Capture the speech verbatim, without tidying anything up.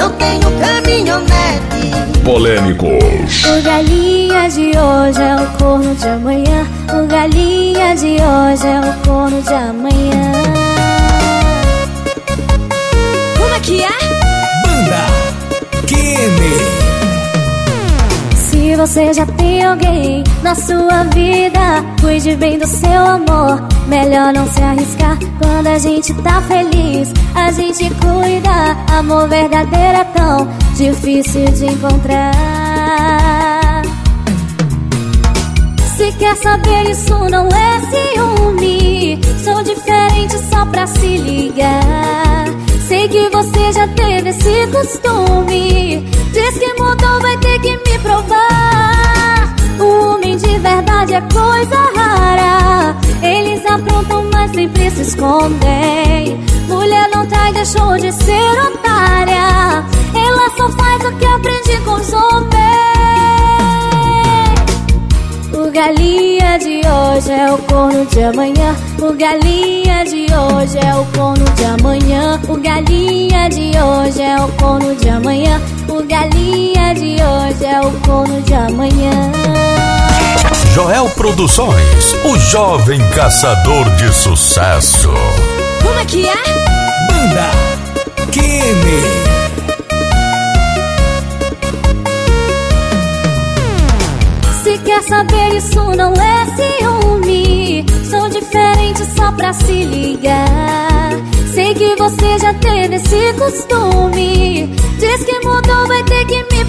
não tenho caminhonete. Polêmicos. O galinha de hoje é o corno de amanhã. O galinha de hoje é o corno de amanhã. Como é que é? Banda Kenny. Se você já tem alguém na sua vida, cuide bem do seu amor. Melhor não se arriscar. Quando a gente tá feliz, a gente cuida. Amor verdadeiro é tão difícil de encontrar. Se quer saber, isso não é ciúme. Sou diferente só pra se ligar. Sei que você já teve esse costume. Diz que mudou, vai ter que me provar. O homem de verdade é coisa rara. Eles aprontam, mas sempre se escondem. Mulher não trai, deixou de ser otária. Ela só faz o que aprende com os homens. O galinha de hoje é o corno de amanhã. O galinha de hoje é o corno de amanhã. O galinha de hoje é o corno de amanhã. O galinha de hoje é o corno de amanhã. Joel Produções, o jovem caçador de sucesso. Como é que é? Banda Kenny. Se quer saber, isso não é ciúme. Sou diferente só pra se ligar. Sei que você já teve esse costume. Diz que mudou, vai ter que me